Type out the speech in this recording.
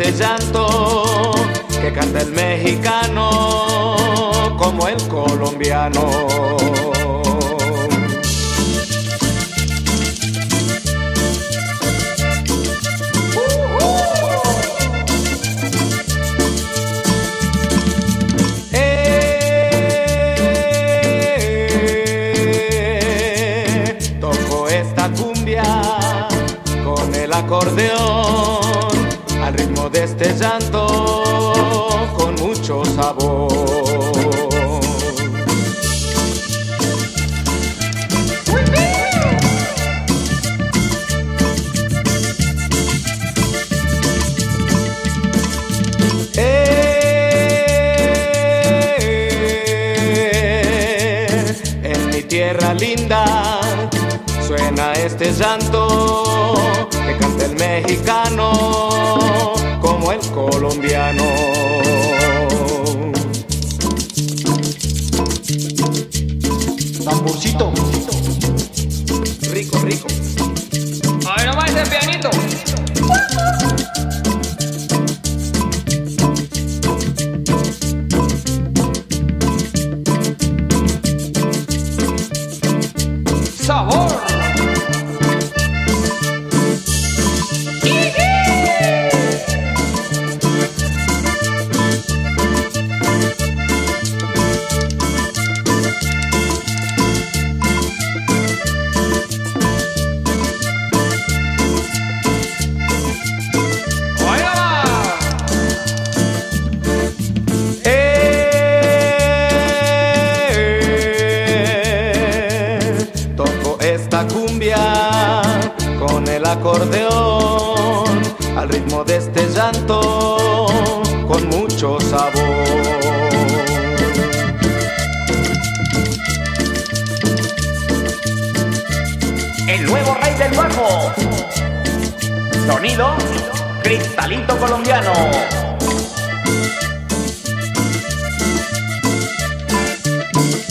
este llanto que canta el mexicano como el colombiano. Toco esta cumbia con el acordeón al ritmo de este llanto con mucho sabor. En mi tierra linda suena este llanto que canta el mexicano como el colombiano. Tamborcito. Rico, rico. Ay, nomás ese pianito. Sabor. Esta cumbia con el acordeón al ritmo de este llanto con mucho sabor. El nuevo rey del bajo. Sonido Cristalito Colombiano.